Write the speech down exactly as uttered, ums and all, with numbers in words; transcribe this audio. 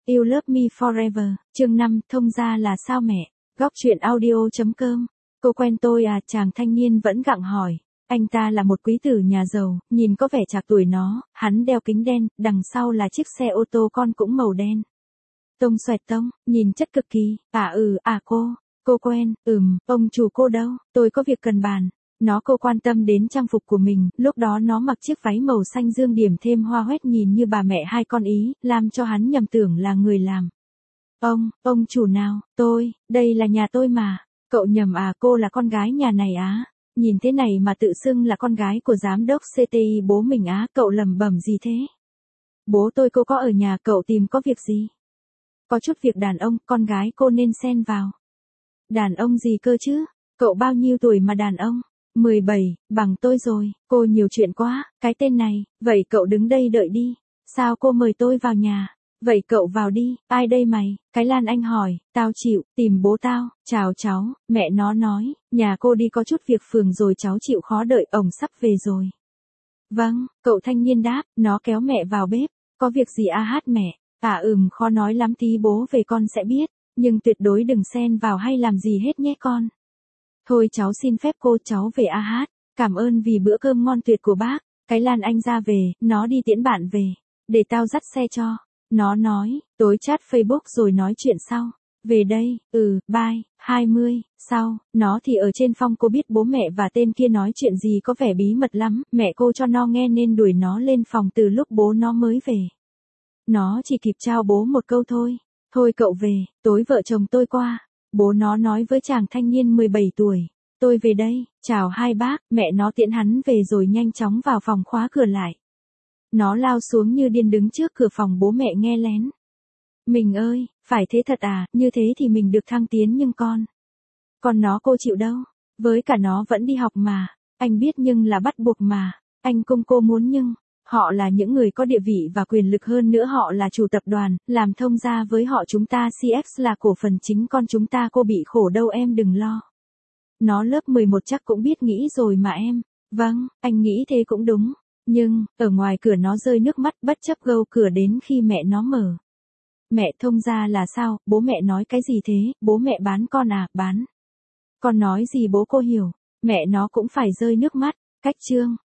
You Love Me Forever, chương năm, thông ra là sao mẹ? Góc truyện audio.com. Cô quen tôi à? Chàng thanh niên vẫn gặng hỏi. Anh ta là một quý tử nhà giàu, nhìn có vẻ trạc tuổi nó, hắn đeo kính đen, đằng sau là chiếc xe ô tô con cũng màu đen. Tông xoẹt tông, nhìn chất cực kỳ. À ừ, à cô, cô quen, ừm, ông chủ cô đâu, tôi có việc cần bàn. Nó cô quan tâm đến trang phục của mình, lúc đó nó mặc chiếc váy màu xanh dương điểm thêm hoa hoét nhìn như bà mẹ hai con Ý, làm cho hắn nhầm tưởng là người làm. Ông, ông chủ nào, tôi, đây là nhà tôi mà. Cậu nhầm à? Cô là con gái nhà này á? Nhìn thế này mà tự xưng là con gái của giám đốc xê tê i bố mình á? Cậu lẩm bẩm gì thế? Bố tôi cô có ở nhà, cậu tìm có việc gì? Có chút việc đàn ông, con gái cô nên xen vào. Đàn ông gì cơ chứ? Cậu bao nhiêu tuổi mà đàn ông? mười bảy, bằng tôi rồi. Cô nhiều chuyện quá, cái tên này. Vậy cậu đứng đây đợi đi. Sao cô mời tôi vào nhà? Vậy cậu vào đi. Ai đây mày? Cái Lan Anh hỏi. Tao chịu, tìm bố tao. Chào cháu, mẹ nó nói. Nhà cô đi có chút việc phường rồi, cháu chịu khó đợi, ổng sắp về rồi. Vâng, cậu thanh niên đáp. Nó kéo mẹ vào bếp. Có việc gì a hát mẹ? À ừm, khó nói lắm, tí bố về con sẽ biết. Nhưng tuyệt đối đừng xen vào hay làm gì hết nhé con. Thôi cháu xin phép cô, cháu về a hát. Cảm ơn vì bữa cơm ngon tuyệt của bác. Cái Lan Anh ra về, nó đi tiễn bạn về. Để tao dắt xe cho. Nó nói, tối chat Facebook rồi nói chuyện sau. Về đây, ừ, bye, hai mươi, sau, nó thì ở trên phòng. Cô biết bố mẹ và tên kia nói chuyện gì có vẻ bí mật lắm, mẹ cô cho nó nghe nên đuổi nó lên phòng từ lúc bố nó mới về. Nó chỉ kịp trao bố một câu thôi. Thôi cậu về, tối vợ chồng tôi qua. Bố nó nói với chàng thanh niên mười bảy tuổi. Tôi về đây, chào hai bác, mẹ nó tiễn hắn về rồi nhanh chóng vào phòng khóa cửa lại. Nó lao xuống như điên đứng trước cửa phòng bố mẹ nghe lén. Mình ơi, phải thế thật à, như thế thì mình được thăng tiến nhưng con. Còn nó cô chịu đâu, với cả nó vẫn đi học mà, anh biết nhưng là bắt buộc mà, anh cung cô muốn nhưng. Họ là những người có địa vị và quyền lực, hơn nữa họ là chủ tập đoàn, làm thông gia với họ chúng ta xê ép là cổ phần chính, con chúng ta cô bị khổ đâu em đừng lo. Nó lớp mười một chắc cũng biết nghĩ rồi mà em. Vâng, anh nghĩ thế cũng đúng. Nhưng, ở ngoài cửa nó rơi nước mắt bất chấp gâu cửa đến khi mẹ nó mở. Mẹ, thông gia là sao? Bố mẹ nói cái gì thế? Bố mẹ bán con à? Bán. Con nói gì bố cô hiểu? Mẹ nó cũng phải rơi nước mắt. Cách chương.